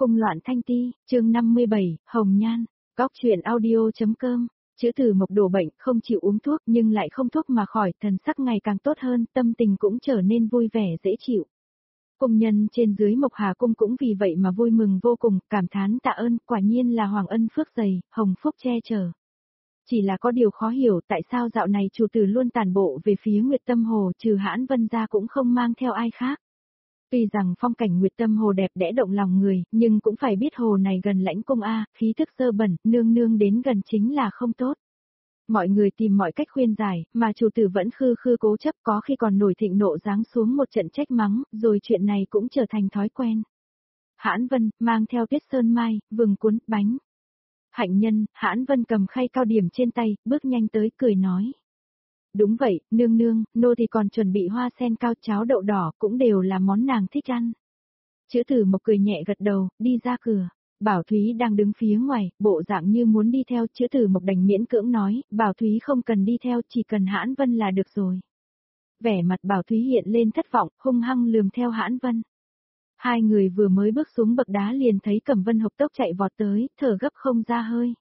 Cung loạn thanh ti, chương 57, Hồng Nhan, Góc truyện audio.com. Chữ Từ Mộc đổ bệnh, không chịu uống thuốc nhưng lại không thuốc mà khỏi, thần sắc ngày càng tốt hơn, tâm tình cũng trở nên vui vẻ dễ chịu. Cung nhân trên dưới Mộc Hà Cung cũng vì vậy mà vui mừng vô cùng, cảm thán tạ ơn, quả nhiên là hoàng ân phước dày, hồng phúc che chở. Chỉ là có điều khó hiểu tại sao dạo này chủ tử luôn tản bộ về phía Nguyệt Tâm Hồ, trừ Hãn Vân ra cũng không mang theo ai khác. Tuy rằng phong cảnh Nguyệt Tâm Hồ đẹp đẽ động lòng người, nhưng cũng phải biết hồ này gần lãnh cung a, khí thức dơ bẩn, nương nương đến gần chính là không tốt. Mọi người tìm mọi cách khuyên giải, mà chủ tử vẫn khư khư cố chấp, có khi còn nổi thịnh nộ giáng xuống một trận trách mắng, rồi chuyện này cũng trở thành thói quen. Hãn Vân, mang theo Tuyết Sơn Mai, vừng cuốn, bánh. Hạnh nhân, Hãn Vân cầm khay cao điểm trên tay, bước nhanh tới cười nói. Đúng vậy, nương nương, nô thì còn chuẩn bị hoa sen cao cháo đậu đỏ cũng đều là món nàng thích ăn. Chữ Từ Mộc cười nhẹ gật đầu, đi ra cửa. Bảo Thúy đang đứng phía ngoài, bộ dạng như muốn đi theo, Chữ Từ Mộc đành miễn cưỡng nói, Bảo Thúy không cần đi theo, chỉ cần Hãn Vân là được rồi. Vẻ mặt Bảo Thúy hiện lên thất vọng, hung hăng lườm theo Hãn Vân. Hai người vừa mới bước xuống bậc đá liền thấy Cẩm Vân hộc tốc chạy vọt tới, thở gấp không ra hơi.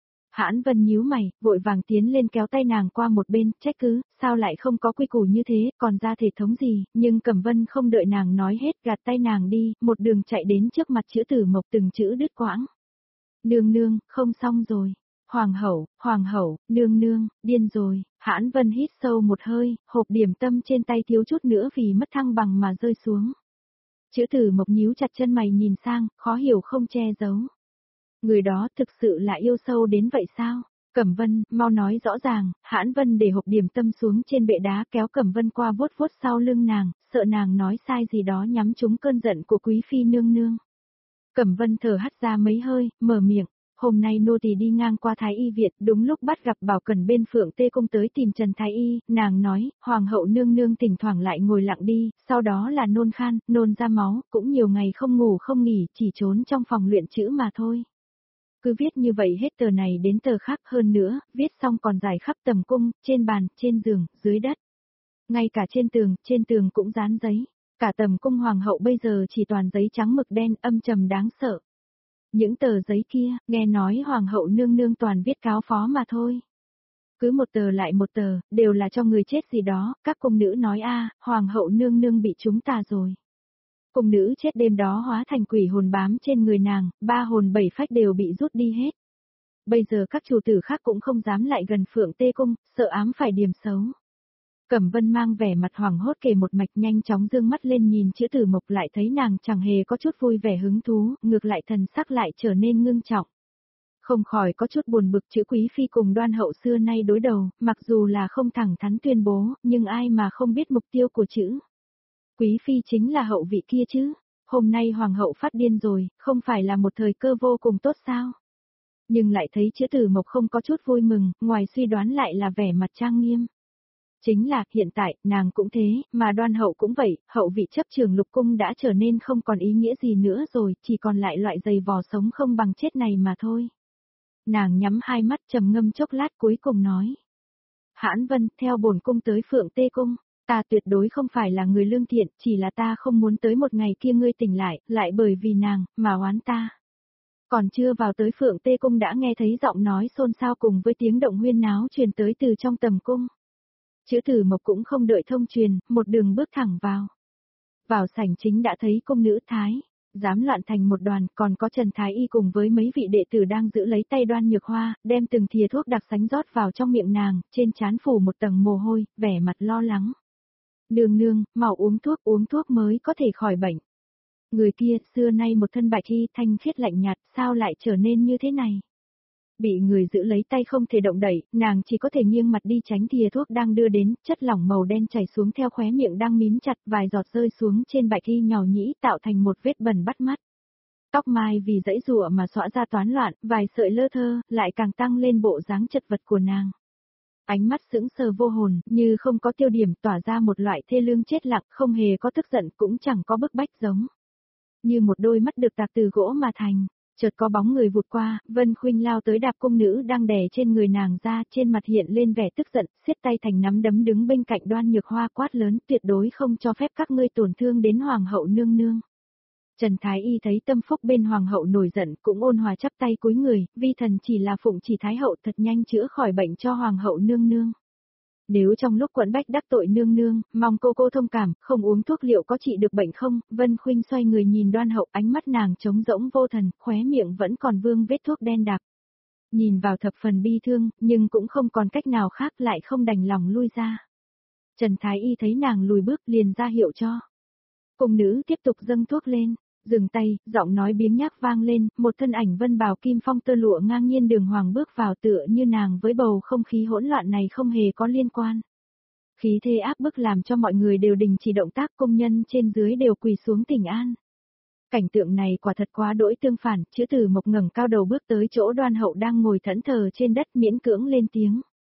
Hãn Vân nhíu mày, vội vàng tiến lên kéo tay nàng qua một bên, trách cứ, sao lại không có quy củ như thế, còn ra thể thống gì, nhưng Cẩm Vân không đợi nàng nói hết, gạt tay nàng đi, một đường chạy đến trước mặt Chữ Từ Mộc từng chữ đứt quãng. Nương nương, không xong rồi. Hoàng hậu, nương nương, điên rồi. Hãn Vân hít sâu một hơi, hộp điểm tâm trên tay thiếu chút nữa vì mất thăng bằng mà rơi xuống. Chữ Từ Mộc nhíu chặt chân mày nhìn sang, khó hiểu không che giấu. Người đó thực sự là yêu sâu đến vậy sao? Cẩm Vân, mau nói rõ ràng. Hãn Vân để hộp điểm tâm xuống trên bệ đá, kéo Cẩm Vân qua vuốt vuốt sau lưng nàng, sợ nàng nói sai gì đó nhắm trúng cơn giận của quý phi nương nương. Cẩm Vân thở hắt ra mấy hơi, mở miệng. Hôm nay nô tỳ đi ngang qua Thái Y Viện, đúng lúc bắt gặp Bảo Cẩn bên Phượng Tê Cung tới tìm Trần Thái Y, nàng nói, Hoàng hậu nương nương thỉnh thoảng lại ngồi lặng đi, sau đó là nôn khan, nôn ra máu, cũng nhiều ngày không ngủ không nghỉ, chỉ trốn trong phòng luyện chữ mà thôi. Cứ viết như vậy hết tờ này đến tờ khác, hơn nữa, viết xong còn rải khắp tầm cung, trên bàn, trên giường, dưới đất. Ngay cả trên tường cũng dán giấy. Cả tầm cung hoàng hậu bây giờ chỉ toàn giấy trắng mực đen, âm trầm đáng sợ. Những tờ giấy kia, nghe nói hoàng hậu nương nương toàn viết cáo phó mà thôi. Cứ một tờ lại một tờ, đều là cho người chết gì đó, các cung nữ nói hoàng hậu nương nương bị chúng ta rồi. Cung nữ chết đêm đó hóa thành quỷ hồn bám trên người nàng, 3 hồn 7 phách đều bị rút đi hết. Bây giờ các chủ tử khác cũng không dám lại gần Phượng Tê Cung, sợ ám phải điểm xấu. Cẩm Vân mang vẻ mặt hoảng hốt kể một mạch, nhanh chóng dương mắt lên nhìn Chữ Từ Mộc, lại thấy nàng chẳng hề có chút vui vẻ hứng thú, ngược lại thần sắc lại trở nên ngưng trọng. Không khỏi có chút buồn bực, Chữ quý phi cùng Đoan hậu xưa nay đối đầu, mặc dù là không thẳng thắn tuyên bố, nhưng ai mà không biết mục tiêu của Chữ quý phi chính là hậu vị kia chứ. Hôm nay hoàng hậu phát điên rồi, không phải là một thời cơ vô cùng tốt sao? Nhưng lại thấy Chữ Từ Mộc không có chút vui mừng, ngoài suy đoán lại là vẻ mặt trang nghiêm. Chính là, hiện tại, nàng cũng thế, mà Đoan hậu cũng vậy, hậu vị chấp trường lục cung đã trở nên không còn ý nghĩa gì nữa rồi, chỉ còn lại loại giày vò sống không bằng chết này mà thôi. Nàng nhắm hai mắt trầm ngâm chốc lát cuối cùng nói. Hãn Vân, theo bổn cung tới Phượng Tê Cung, ta tuyệt đối không phải là người lương thiện, chỉ là ta không muốn tới một ngày kia ngươi tỉnh lại bởi vì nàng, mà oán ta. Còn chưa vào tới Phượng Tê Cung đã nghe thấy giọng nói xôn xao cùng với tiếng động huyên náo truyền tới từ trong tầm cung. Chữ Từ Mộc cũng không đợi thông truyền, một đường bước thẳng vào. Vào sảnh chính đã thấy cung nữ Thái dám loạn thành một đoàn, còn có Trần Thái Y cùng với mấy vị đệ tử đang giữ lấy tay Đoan Nhược Hoa, đem từng thìa thuốc đặc sánh rót vào trong miệng nàng, trên trán phủ một tầng mồ hôi, vẻ mặt lo lắng. Nương nương, mau uống thuốc mới có thể khỏi bệnh. Người kia, xưa nay một thân bạch y thanh khiết lạnh nhạt, sao lại trở nên như thế này? Bị người giữ lấy tay không thể động đẩy, nàng chỉ có thể nghiêng mặt đi tránh thìa thuốc đang đưa đến, chất lỏng màu đen chảy xuống theo khóe miệng đang mím chặt, vài giọt rơi xuống trên bạch y nhỏ nhĩ tạo thành một vết bẩn bắt mắt. Tóc mai vì dãy rụa mà xõa ra toán loạn, vài sợi lơ thơ, lại càng tăng lên bộ dáng chật vật của nàng. Ánh mắt sững sờ vô hồn, như không có tiêu điểm, tỏa ra một loại thê lương chết lặng, không hề có tức giận cũng chẳng có bức bách giống. Như một đôi mắt được tạc từ gỗ mà thành. Chợt có bóng người vụt qua, Vân Khuynh lao tới đạp cung nữ đang đè trên người nàng ra, trên mặt hiện lên vẻ tức giận, siết tay thành nắm đấm đứng bên cạnh Đoan Nhược Hoa quát lớn, tuyệt đối không cho phép các ngươi tổn thương đến hoàng hậu nương nương. Trần Thái Y thấy tâm phúc bên hoàng hậu nổi giận cũng ôn hòa chắp tay cúi người, vi thần chỉ là phụng chỉ thái hậu thật nhanh chữa khỏi bệnh cho hoàng hậu nương nương. Nếu trong lúc quẫn bách đắc tội nương nương, mong cô thông cảm, không uống thuốc liệu có trị được bệnh không? Vân Khuynh xoay người nhìn Đoan Hậu, ánh mắt nàng trống rỗng vô thần, khóe miệng vẫn còn vương vết thuốc đen đặc. Nhìn vào thập phần bi thương, nhưng cũng không còn cách nào khác lại không đành lòng lui ra. Trần Thái Y thấy nàng lùi bước liền ra hiệu cho. Cung nữ tiếp tục dâng thuốc lên, dừng tay, giọng nói biếng nhác vang lên, một thân ảnh vân bào kim phong tơ lụa ngang nhiên đường hoàng bước vào tựa như nàng với bầu không khí hỗn loạn này không hề có liên quan. Khí thế áp bức làm cho mọi người đều đình chỉ động tác, công nhân trên dưới đều quỳ xuống thỉnh an. Cảnh tượng này quả thật quá đỗi tương phản, chữ Tử Mộc ngẩng cao đầu bước tới chỗ Đoan Hậu đang ngồi thẫn thờ trên đất miễn cưỡng lên tiếng.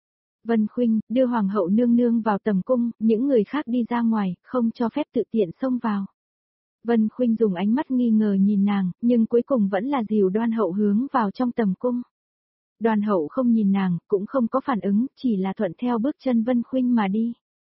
Vân Khuynh, đưa hoàng hậu nương nương vào tầm cung, những người khác đi ra ngoài, không cho phép tự tiện xông vào. Vân Khuynh dùng ánh mắt nghi ngờ nhìn nàng, nhưng cuối cùng vẫn là dìu Đoan Hậu hướng vào trong tầm cung. Đoan Hậu không nhìn nàng, cũng không có phản ứng, chỉ là thuận theo bước chân Vân Khuynh mà đi.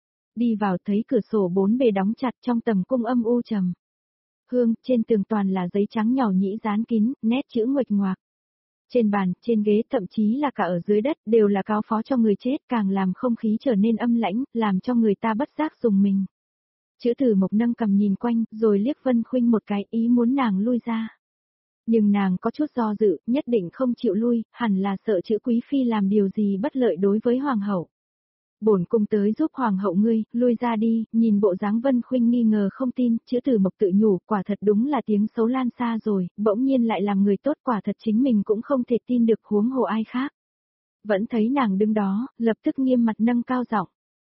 Đi vào thấy cửa sổ bốn bề đóng chặt, trong tầm cung âm u trầm. Hương, trên tường toàn là giấy trắng nhỏ nhĩ dán kín, nét chữ nguệch ngoạc. Trên bàn, trên ghế, thậm chí là cả ở dưới đất, đều là cáo phó cho người chết, càng làm không khí trở nên âm lãnh, làm cho người ta bất giác dùng mình. Chữ Tử Mộc nâng cầm nhìn quanh, rồi liếc Vân Khuynh một cái, ý muốn nàng lui ra. Nhưng nàng có chút do dự, nhất định không chịu lui, hẳn là sợ chữ Quý Phi làm điều gì bất lợi đối với Hoàng hậu. Bổn cung tới giúp Hoàng hậu ngươi, lui ra đi, nhìn bộ dáng Vân Khuynh nghi ngờ không tin, chữ Tử Mộc tự nhủ, quả thật đúng là tiếng xấu lan xa rồi, bỗng nhiên lại làm người tốt, quả thật chính mình cũng không thể tin được, huống hồ ai khác. Vẫn thấy nàng đứng đó, lập tức nghiêm mặt nâng cao giọng.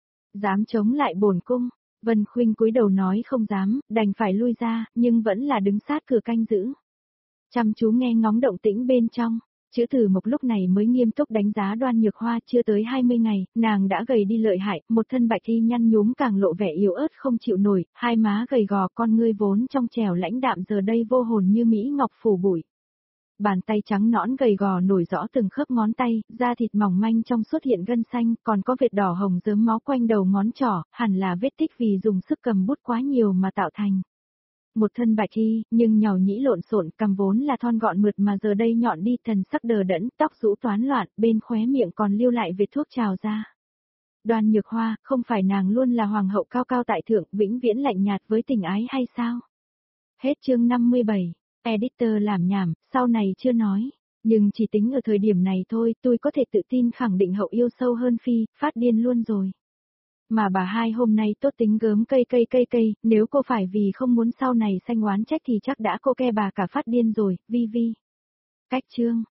Dám chống lại bổn cung? Vân Khuynh cúi đầu nói không dám, đành phải lui ra, nhưng vẫn là đứng sát cửa canh giữ. Chăm chú nghe ngóng động tĩnh bên trong, chữ Tử Mộc lúc này mới nghiêm túc đánh giá Đoan Nhược Hoa, chưa tới 20 ngày, nàng đã gầy đi lợi hại, một thân bạch y nhăn nhúm càng lộ vẻ yếu ớt không chịu nổi, hai má gầy gò, con ngươi vốn trong trẻo lãnh đạm giờ đây vô hồn như mỹ ngọc phủ bụi. Bàn tay trắng nõn gầy gò nổi rõ từng khớp ngón tay, da thịt mỏng manh trong xuất hiện gân xanh, còn có vệt đỏ hồng rớm máu quanh đầu ngón trỏ, hẳn là vết tích vì dùng sức cầm bút quá nhiều mà tạo thành. Một thân bạch y, nhưng nhàu nhĩ lộn xộn, cằm vốn là thon gọn mượt mà giờ đây nhọn đi, thần sắc đờ đẫn, tóc rũ toán loạn, bên khóe miệng còn lưu lại vệt thuốc trào ra. Đoan Nhược Hoa, không phải nàng luôn là hoàng hậu cao cao tại thượng, vĩnh viễn lạnh nhạt với tình ái hay sao? Hết chương 57. Editor làm nhảm, sau này chưa nói. Nhưng chỉ tính ở thời điểm này thôi, tôi có thể tự tin khẳng định hậu yêu sâu hơn Phi, phát điên luôn rồi. Mà bà hai hôm nay tốt tính gớm cây, nếu cô phải vì không muốn sau này sanh oán trách thì chắc đã cô ke bà cả phát điên rồi, vi vi. Cách chương.